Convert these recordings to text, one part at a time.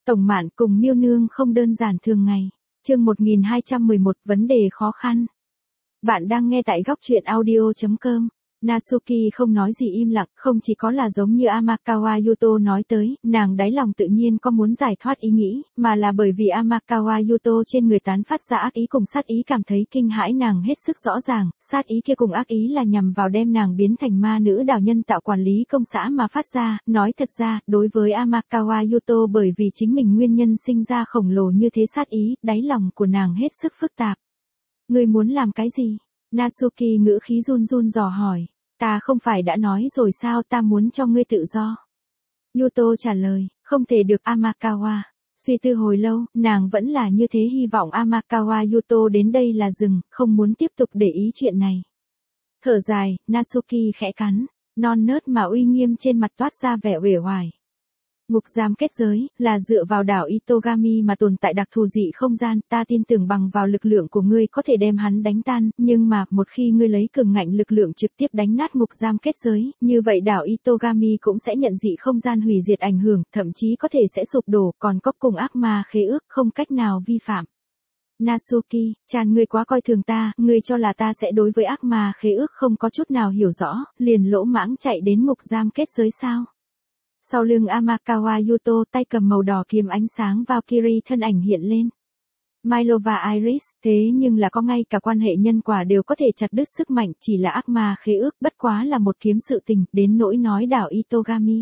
Tổng Mạn cùng Miêu Nương không đơn giản thường ngày. Chương 1211 vấn đề khó khăn. Bạn đang nghe tại góc truyện audio.com. Natsuki không nói gì im lặng, không chỉ có là giống như Amakawa Yuto nói tới, nàng đáy lòng tự nhiên có muốn giải thoát ý nghĩ, mà là bởi vì Amakawa Yuto trên người tán phát ra ác ý cùng sát ý cảm thấy kinh hãi nàng hết sức rõ ràng, sát ý kia cùng ác ý là nhằm vào đem nàng biến thành ma nữ đạo nhân tạo quản lý công xã mà phát ra, nói thật ra, đối với Amakawa Yuto bởi vì chính mình nguyên nhân sinh ra khổng lồ như thế sát ý, đáy lòng của nàng hết sức phức tạp. Ngươi muốn làm cái gì? Natsuki ngữ khí run run dò hỏi. Ta không phải đã nói rồi sao, ta muốn cho ngươi tự do. Yuto trả lời, không thể được Amakawa. Suy tư hồi lâu, nàng vẫn là như thế hy vọng Amakawa Yuto đến đây là dừng, không muốn tiếp tục để ý chuyện này. Thở dài, Natsuki khẽ cắn, non nớt mà uy nghiêm trên mặt toát ra vẻ uể oải. Ngục giam kết giới, là dựa vào đảo Itogami mà tồn tại đặc thù dị không gian, ta tin tưởng bằng vào lực lượng của ngươi có thể đem hắn đánh tan, nhưng mà, một khi ngươi lấy cường ngạnh lực lượng trực tiếp đánh nát ngục giam kết giới, như vậy đảo Itogami cũng sẽ nhận dị không gian hủy diệt ảnh hưởng, thậm chí có thể sẽ sụp đổ, còn có cùng ác ma khế ước, không cách nào vi phạm. Natsuki, Chan ngươi quá coi thường ta, ngươi cho là ta sẽ đối với ác ma khế ước không có chút nào hiểu rõ, liền lỗ mãng chạy đến ngục giam kết giới sao? Sau lưng Amakawa Yuto tay cầm màu đỏ kiếm ánh sáng Valkyrie thân ảnh hiện lên. Milo và Iris, thế nhưng là có ngay cả quan hệ nhân quả đều có thể chặt đứt sức mạnh, chỉ là ác ma khế ước bất quá là một kiếm sự tình, đến nỗi nói đảo Itogami.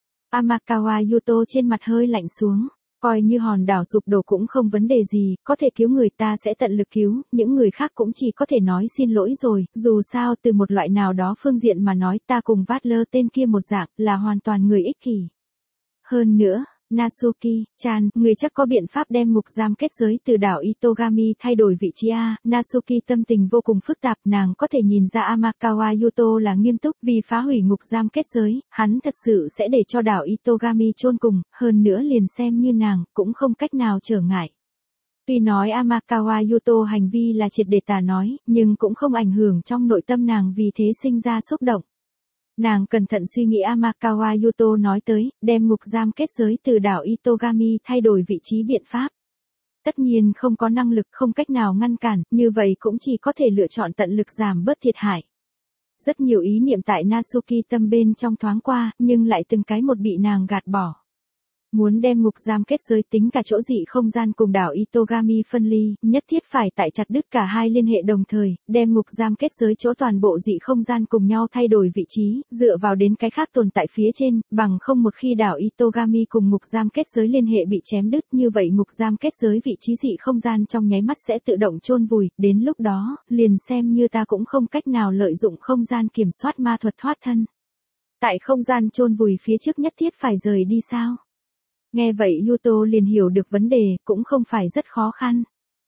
Amakawa Yuto trên mặt hơi lạnh xuống. Coi như hòn đảo sụp đổ cũng không vấn đề gì, có thể cứu người ta sẽ tận lực cứu, những người khác cũng chỉ có thể nói xin lỗi rồi, dù sao từ một loại nào đó phương diện mà nói ta cùng Vatler tên kia một dạng, là hoàn toàn người ích kỷ. Hơn nữa, Natsuki, Chan, người chắc có biện pháp đem ngục giam kết giới từ đảo Itogami thay đổi vị trí a. Natsuki tâm tình vô cùng phức tạp, nàng có thể nhìn ra Amakawa Yuto là nghiêm túc vì phá hủy ngục giam kết giới, hắn thật sự sẽ để cho đảo Itogami chôn cùng, hơn nữa liền xem như nàng, cũng không cách nào trở ngại. Tuy nói Amakawa Yuto hành vi là triệt để tà nói, nhưng cũng không ảnh hưởng trong nội tâm nàng vì thế sinh ra xúc động. Nàng cẩn thận suy nghĩ Amakawa Yuto nói tới, đem ngục giam kết giới từ đảo Itogami thay đổi vị trí biện pháp. Tất nhiên không có năng lực không cách nào ngăn cản, như vậy cũng chỉ có thể lựa chọn tận lực giảm bớt thiệt hại. Rất nhiều ý niệm tại Natsuki tâm bên trong thoáng qua, nhưng lại từng cái một bị nàng gạt bỏ. Muốn đem ngục giam kết giới tính cả chỗ dị không gian cùng đảo Itogami phân ly, nhất thiết phải tại chặt đứt cả hai liên hệ đồng thời, đem ngục giam kết giới chỗ toàn bộ dị không gian cùng nhau thay đổi vị trí, dựa vào đến cái khác tồn tại phía trên, bằng không một khi đảo Itogami cùng ngục giam kết giới liên hệ bị chém đứt như vậy ngục giam kết giới vị trí dị không gian trong nháy mắt sẽ tự động chôn vùi, đến lúc đó, liền xem như ta cũng không cách nào lợi dụng không gian kiểm soát ma thuật thoát thân. Tại không gian chôn vùi phía trước nhất thiết phải rời đi sao? Nghe vậy Yuto liền hiểu được vấn đề, cũng không phải rất khó khăn.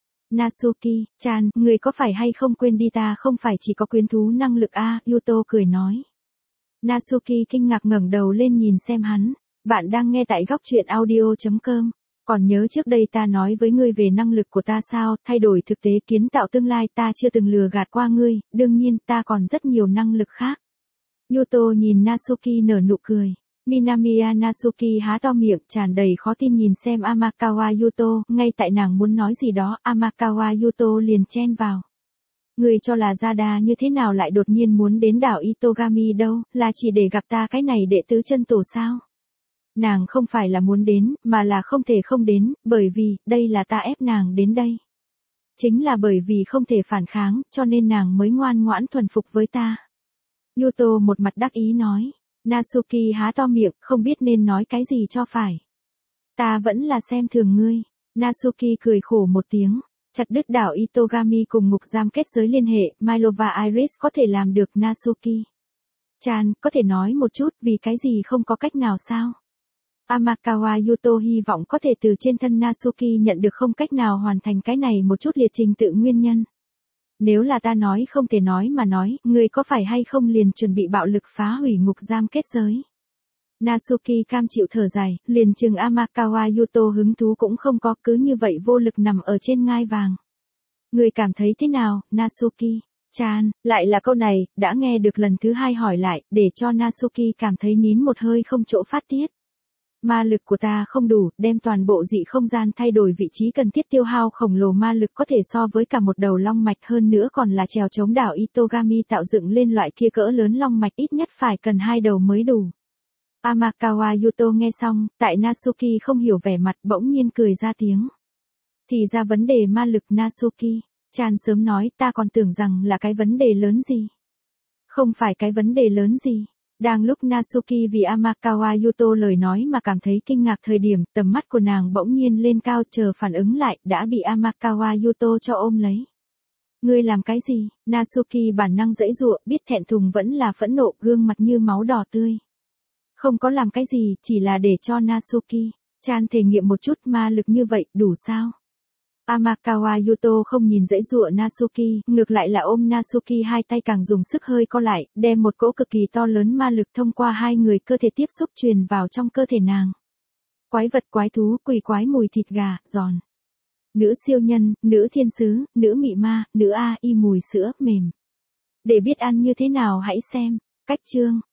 Natsuki, Chan, người có phải hay không quên đi ta không phải chỉ có quyến thú năng lực a? Yuto cười nói. Natsuki kinh ngạc ngẩng đầu lên nhìn xem hắn. Bạn đang nghe tại góc truyện audio.com. Còn nhớ trước đây ta nói với ngươi về năng lực của ta sao, thay đổi thực tế kiến tạo tương lai ta chưa từng lừa gạt qua ngươi, đương nhiên ta còn rất nhiều năng lực khác. Yuto nhìn Natsuki nở nụ cười. Minamiya Natsuki há to miệng, tràn đầy khó tin nhìn xem Amakawa Yuto, ngay tại nàng muốn nói gì đó, Amakawa Yuto liền chen vào. Người cho là Zada như thế nào lại đột nhiên muốn đến đảo Itogami đâu, là chỉ để gặp ta cái này đệ tứ chân tổ sao? Nàng không phải là muốn đến, mà là không thể không đến, bởi vì, đây là ta ép nàng đến đây. Chính là bởi vì không thể phản kháng, cho nên nàng mới ngoan ngoãn thuần phục với ta. Yuto một mặt đắc ý nói. Natsuki há to miệng, không biết nên nói cái gì cho phải. Ta vẫn là xem thường ngươi. Natsuki cười khổ một tiếng. Chặt đứt đảo Itogami cùng ngục giam kết giới liên hệ, Milo và Iris có thể làm được Natsuki. Chan, có thể nói một chút vì cái gì không có cách nào sao? Amakawa Yuto hy vọng có thể từ trên thân Natsuki nhận được không cách nào hoàn thành cái này một chút liệt trình tự nguyên nhân. Nếu là ta nói không thể nói mà nói, ngươi có phải hay không liền chuẩn bị bạo lực phá hủy ngục giam kết giới. Natsuki cam chịu thở dài, liền chừng Amakawa Yuto hứng thú cũng không có, cứ như vậy vô lực nằm ở trên ngai vàng. Ngươi cảm thấy thế nào, Natsuki? Chan, lại là câu này, đã nghe được lần thứ hai hỏi lại, để cho Natsuki cảm thấy nín một hơi không chỗ phát tiết. Ma lực của ta không đủ, đem toàn bộ dị không gian thay đổi vị trí cần thiết tiêu hao khổng lồ ma lực có thể so với cả một đầu long mạch, hơn nữa còn là trèo chống đảo Itogami tạo dựng lên loại kia cỡ lớn long mạch, ít nhất phải cần 2 đầu mới đủ. Amakawa Yuto nghe xong, tại Natsuki không hiểu vẻ mặt bỗng nhiên cười ra tiếng. Thì ra vấn đề ma lực Natsuki, Chan sớm nói, ta còn tưởng rằng là cái vấn đề lớn gì. Không phải cái vấn đề lớn gì. Đang lúc Natsuki vì Amakawa Yuto lời nói mà cảm thấy kinh ngạc thời điểm, tầm mắt của nàng bỗng nhiên lên cao, chờ phản ứng lại, đã bị Amakawa Yuto cho ôm lấy. Ngươi làm cái gì? Natsuki bản năng giãy giụa, biết thẹn thùng vẫn là phẫn nộ, gương mặt như máu đỏ tươi. Không có làm cái gì, chỉ là để cho Natsuki. Chan thể nghiệm một chút, ma lực như vậy, đủ sao? Amakawa Yuto không nhìn giãy giụa Natsuki, ngược lại là ôm Natsuki, hai tay càng dùng sức hơi co lại, đem một cỗ cực kỳ to lớn ma lực thông qua hai người cơ thể tiếp xúc truyền vào trong cơ thể nàng. Quái vật, quái thú, quỷ quái, mùi thịt gà, giòn. Nữ siêu nhân, nữ thiên sứ, nữ mị ma, nữ AI, mùi sữa, mềm. Để biết ăn như thế nào hãy xem. Cách chương.